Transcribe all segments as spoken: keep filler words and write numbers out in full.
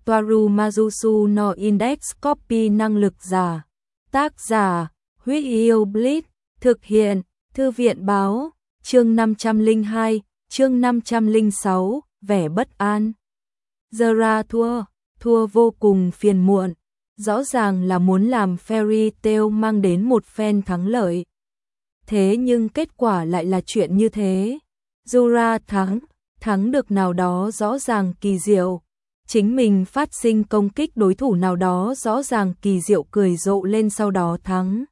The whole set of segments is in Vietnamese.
Toaru Majusu no Index Copy năng lực giả. Tác giả, Huyết Yêu Blitz, thực hiện, Thư viện báo, chương năm trăm lẻ hai, chương năm trăm lẻ sáu, vẻ bất an. Zara thua, thua vô cùng phiền muộn, rõ ràng là muốn làm Fairy Tail mang đến một phen thắng lợi. Thế nhưng kết quả lại là chuyện như thế. Zura thắng, thắng được nào đó rõ ràng kỳ diệu. Chính mình phát sinh công kích đối thủ nào đó rõ ràng kỳ diệu cười rộ lên sau đó thắng.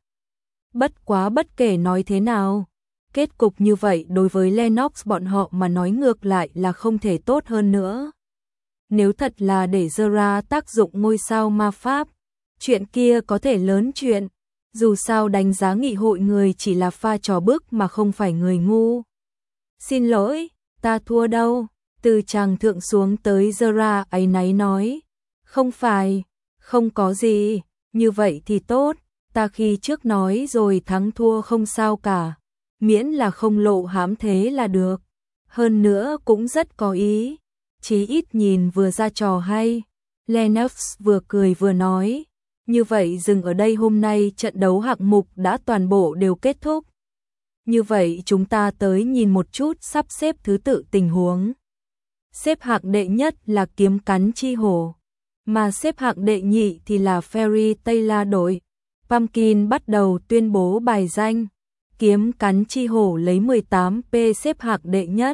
Bất quá bất kể nói thế nào, kết cục như vậy đối với Lennox bọn họ mà nói ngược lại là không thể tốt hơn nữa. Nếu thật là để Zera tác dụng ngôi sao ma pháp, chuyện kia có thể lớn chuyện, dù sao đánh giá nghị hội người chỉ là pha trò bức mà không phải người ngu. Xin lỗi, ta thua đâu, từ chàng thượng xuống tới Zera áy náy nói. Không phải, không có gì, như vậy thì tốt, ta khi trước nói rồi thắng thua không sao cả, miễn là không lộ hãm thế là được, hơn nữa cũng rất có ý, chí ít nhìn vừa ra trò hay. Lennox vừa cười vừa nói, như vậy dừng ở đây, hôm nay trận đấu hạng mục đã toàn bộ đều kết thúc. Như vậy chúng ta tới nhìn một chút sắp xếp thứ tự tình huống. Xếp hạng đệ nhất là kiếm cắn chi hổ, mà xếp hạng đệ nhị thì là Fairy Tail đội. Pumpkin bắt đầu tuyên bố bài danh. Kiếm cắn chi hổ lấy mười tám p xếp hạng đệ nhất,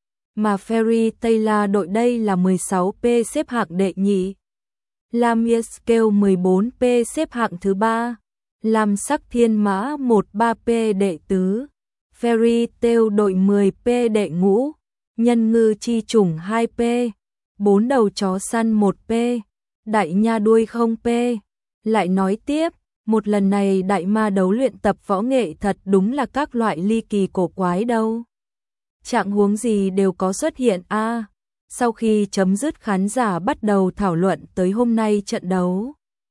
mà Fairy Tail đội đây là mười sáu p xếp hạng đệ nhị. Lamia Scale mười bốn p xếp hạng thứ ba. Lam sắc thiên mã mười ba p đệ tứ. Fairy Tail đội mười p đệ ngũ. Nhân ngư chi trùng hai p. Bốn đầu chó săn một p. Đại nha đuôi không p. Lại nói tiếp, một lần này đại ma đấu luyện tập võ nghệ thật đúng là các loại ly kỳ cổ quái đâu. Trạng huống gì đều có xuất hiện a. À, sau khi chấm dứt khán giả bắt đầu thảo luận tới hôm nay trận đấu.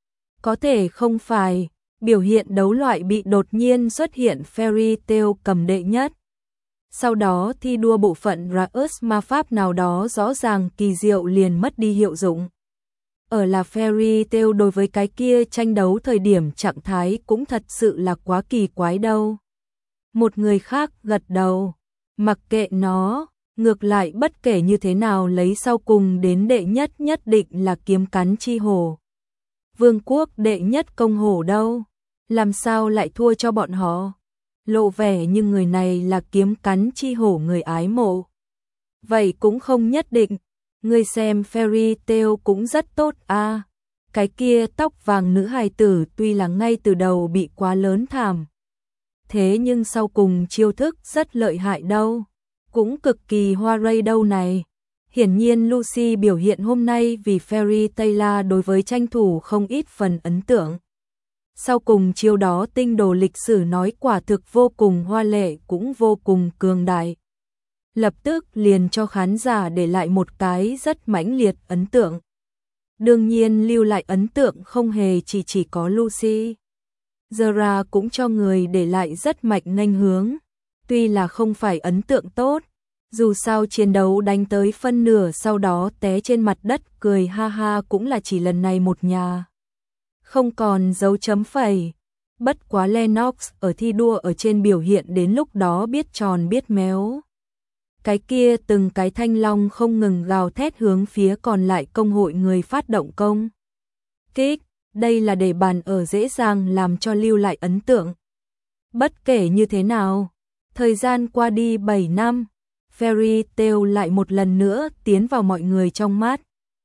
Có thể không phải, biểu hiện đấu loại bị đột nhiên xuất hiện Fairy Tail cầm đệ nhất. Sau đó thi đua bộ phận Raus ma pháp nào đó rõ ràng kỳ diệu liền mất đi hiệu dụng. Ở là Fairy Tail đối với cái kia tranh đấu thời điểm trạng thái cũng thật sự là quá kỳ quái đâu. Một người khác gật đầu, mặc kệ nó, ngược lại bất kể như thế nào lấy sau cùng đến đệ nhất nhất định là kiếm cắn chi hổ. Vương quốc đệ nhất công hổ đâu, làm sao lại thua cho bọn họ? Lộ vẻ như người này là kiếm cắn chi hổ người ái mộ. Vậy cũng không nhất định. Người xem Fairy Tail cũng rất tốt a. À, cái kia tóc vàng nữ hài tử tuy là ngay từ đầu bị quá lớn thảm, thế nhưng sau cùng chiêu thức rất lợi hại đâu, cũng cực kỳ hoa ray đâu này. Hiển nhiên Lucy biểu hiện hôm nay vì Fairy Tail đối với tranh thủ không ít phần ấn tượng. Sau cùng chiêu đó tinh đồ lịch sử nói quả thực vô cùng hoa lệ cũng vô cùng cường đại. Lập tức liền cho khán giả để lại một cái rất mãnh liệt ấn tượng. Đương nhiên lưu lại ấn tượng không hề chỉ chỉ có Lucy. Zera cũng cho người để lại rất mạnh nghênh hướng. Tuy là không phải ấn tượng tốt, dù sao chiến đấu đánh tới phân nửa sau đó té trên mặt đất cười ha ha cũng là chỉ lần này một nhà. Không còn dấu chấm phẩy. Bất quá Lennox ở thi đua ở trên biểu hiện đến lúc đó biết tròn biết méo. Cái kia từng cái thanh long không ngừng gào thét hướng phía còn lại công hội người phát động công kích, đây là để bàn ở dễ dàng làm cho lưu lại ấn tượng. Bất kể như thế nào, thời gian qua đi bảy năm, Fairy Tail lại một lần nữa tiến vào mọi người trong mắt.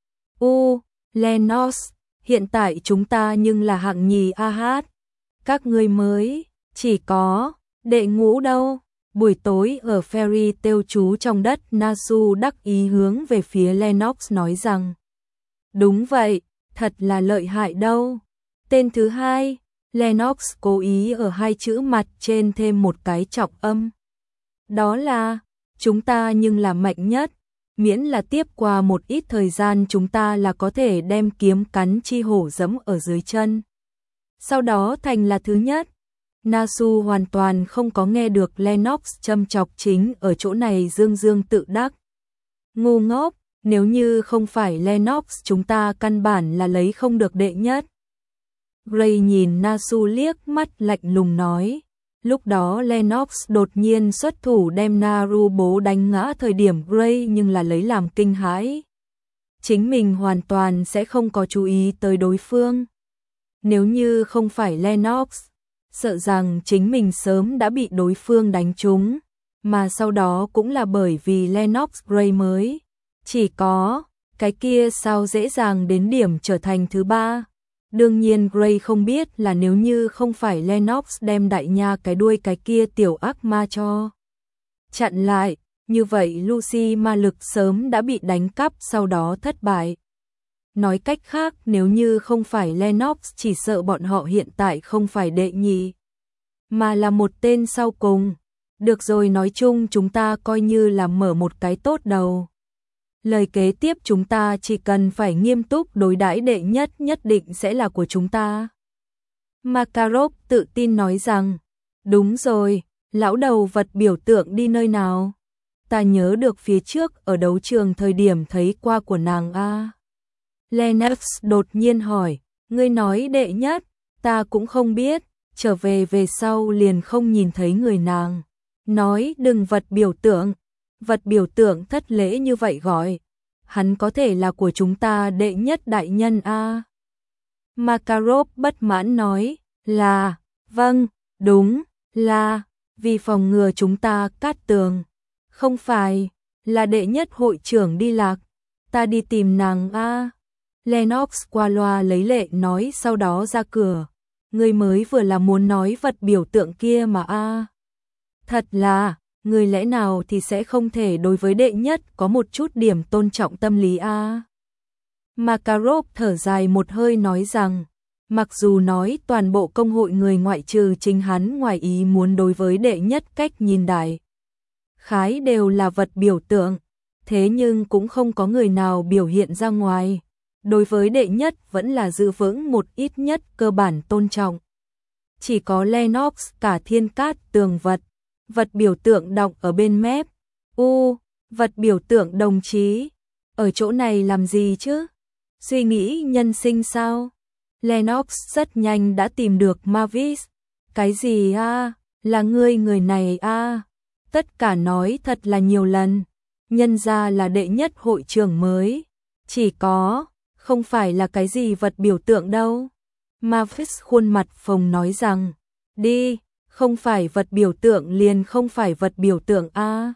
U, Lennox, hiện tại chúng ta nhưng là hạng nhì a hát. Các ngươi mới, chỉ có, đệ ngũ đâu. Buổi tối ở Fairy Tail trú trong đất, Nasu đắc ý hướng về phía Lennox nói rằng. Đúng vậy, thật là lợi hại đâu. Tên thứ hai, Lennox cố ý ở hai chữ mặt trên thêm một cái trọng âm. Đó là, chúng ta nhưng là mạnh nhất, miễn là tiếp qua một ít thời gian chúng ta là có thể đem kiếm cắn chi hổ giẫm ở dưới chân. Sau đó thành là thứ nhất. Nasu hoàn toàn không có nghe được Lennox châm chọc chính ở chỗ này dương dương tự đắc. Ngu ngốc, Nếu như không phải Lennox chúng ta căn bản là lấy không được đệ nhất. Gray nhìn Nasu liếc mắt lạnh lùng nói. Lúc đó Lennox đột nhiên xuất thủ đem Naru bố đánh ngã thời điểm Gray nhưng là lấy làm kinh hãi. Chính mình hoàn toàn sẽ không có chú ý tới đối phương. Nếu như không phải Lennox, sợ rằng chính mình sớm đã bị đối phương đánh trúng, mà sau đó cũng là bởi vì Lennox Gray mới. Chỉ có, cái kia sao dễ dàng đến điểm trở thành thứ ba. Đương nhiên Gray không biết là nếu như không phải Lennox đem đại nha cái đuôi cái kia tiểu ác ma cho chặn lại, như vậy Lucy ma lực sớm đã bị đánh cắp sau đó thất bại. Nói cách khác nếu như không phải Lennox chỉ sợ bọn họ hiện tại không phải đệ nhị, mà là một tên sau cùng. Được rồi, nói chung chúng ta coi như là mở một cái tốt đầu. Lời kế tiếp chúng ta chỉ cần phải nghiêm túc đối đãi đệ nhất nhất định sẽ là của chúng ta. Makarov tự tin nói rằng, đúng rồi, lão đầu vật biểu tượng đi nơi nào? Ta nhớ được phía trước ở đấu trường thời điểm thấy qua của nàng a. Lennox đột nhiên hỏi, ngươi nói đệ nhất, ta cũng không biết, trở về về sau liền không nhìn thấy người nàng. Nói đừng vật biểu tượng, vật biểu tượng thất lễ như vậy gọi. Hắn có thể là của chúng ta đệ nhất đại nhân a. Makarov bất mãn nói, là, vâng, đúng, là, vì phòng ngừa chúng ta cát tường. Không phải, là đệ nhất hội trưởng đi lạc, ta đi tìm nàng a. Lennox qua loa lấy lệ nói sau đó ra cửa. Người mới vừa là muốn nói vật biểu tượng kia mà a. Thật là, người lẽ nào thì sẽ không thể đối với đệ nhất có một chút điểm tôn trọng tâm lý a. Makarov thở dài một hơi nói rằng, mặc dù nói toàn bộ công hội người ngoại trừ chính hắn ngoài ý muốn đối với đệ nhất cách nhìn đại khái đều là vật biểu tượng, thế nhưng cũng không có người nào biểu hiện ra ngoài. Đối với đệ nhất vẫn là giữ vững một ít nhất cơ bản tôn trọng. Chỉ có Lennox cả thiên cát tường vật, vật biểu tượng đọng ở bên mép. U, vật biểu tượng đồng chí, ở chỗ này làm gì chứ? Suy nghĩ nhân sinh sao? Lennox rất nhanh đã tìm được Mavis. Cái gì a? Là ngươi người này a? Tất cả nói thật là nhiều lần. Nhân ra là đệ nhất hội trưởng mới. Chỉ có, không phải là cái gì vật biểu tượng đâu. Mavis khuôn mặt phồng nói rằng, đi, không phải vật biểu tượng liền không phải vật biểu tượng a.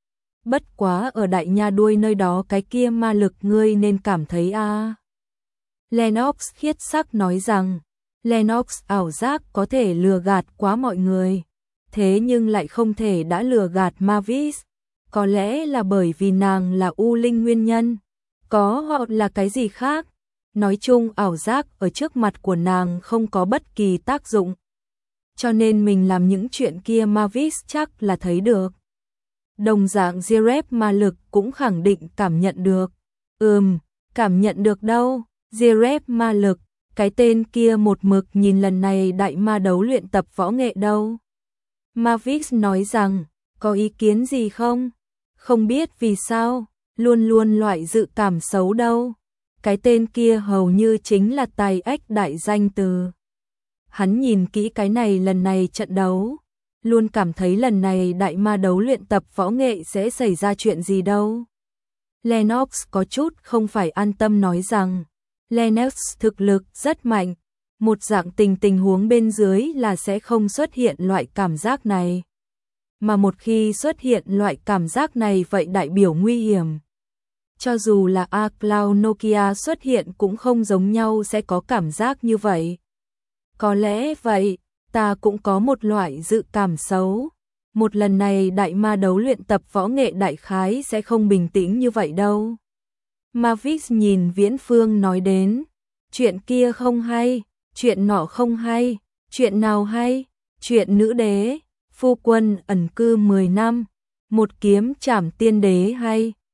Bất quá ở đại nha đuôi nơi đó cái kia ma lực ngươi nên cảm thấy a. Lennox khiết sắc nói rằng, Lennox ảo giác có thể lừa gạt quá mọi người, thế nhưng lại không thể đã lừa gạt Mavis. Có lẽ là bởi vì nàng là U Linh nguyên nhân, có hoặc là cái gì khác. Nói chung ảo giác ở trước mặt của nàng không có bất kỳ tác dụng. Cho nên mình làm những chuyện kia Mavis chắc là thấy được. Đồng dạng Zirep ma lực cũng khẳng định cảm nhận được. Ừm, cảm nhận được đâu. Zirep ma lực, cái tên kia một mực nhìn lần này đại ma đấu luyện tập võ nghệ đâu. Mavis nói rằng, có ý kiến gì không? Không biết vì sao, luôn luôn loại dự cảm xấu đâu. Cái tên kia hầu như chính là tài ếch đại danh từ. Hắn nhìn kỹ cái này lần này trận đấu, luôn cảm thấy lần này đại ma đấu luyện tập võ nghệ sẽ xảy ra chuyện gì đâu. Lennox có chút không phải an tâm nói rằng, Lennox thực lực rất mạnh, một dạng tình tình huống bên dưới là sẽ không xuất hiện loại cảm giác này. Mà một khi xuất hiện loại cảm giác này vậy đại biểu nguy hiểm. Cho dù là A Cloud Nokia xuất hiện cũng không giống nhau sẽ có cảm giác như vậy. Có lẽ vậy, ta cũng có một loại dự cảm xấu. Một lần này đại ma đấu luyện tập võ nghệ đại khái sẽ không bình tĩnh như vậy đâu. Mavis nhìn Viễn Phương nói đến, chuyện kia không hay, chuyện nọ không hay, chuyện nào hay, chuyện nữ đế, phu quân ẩn cư mười năm, một kiếm trảm tiên đế hay.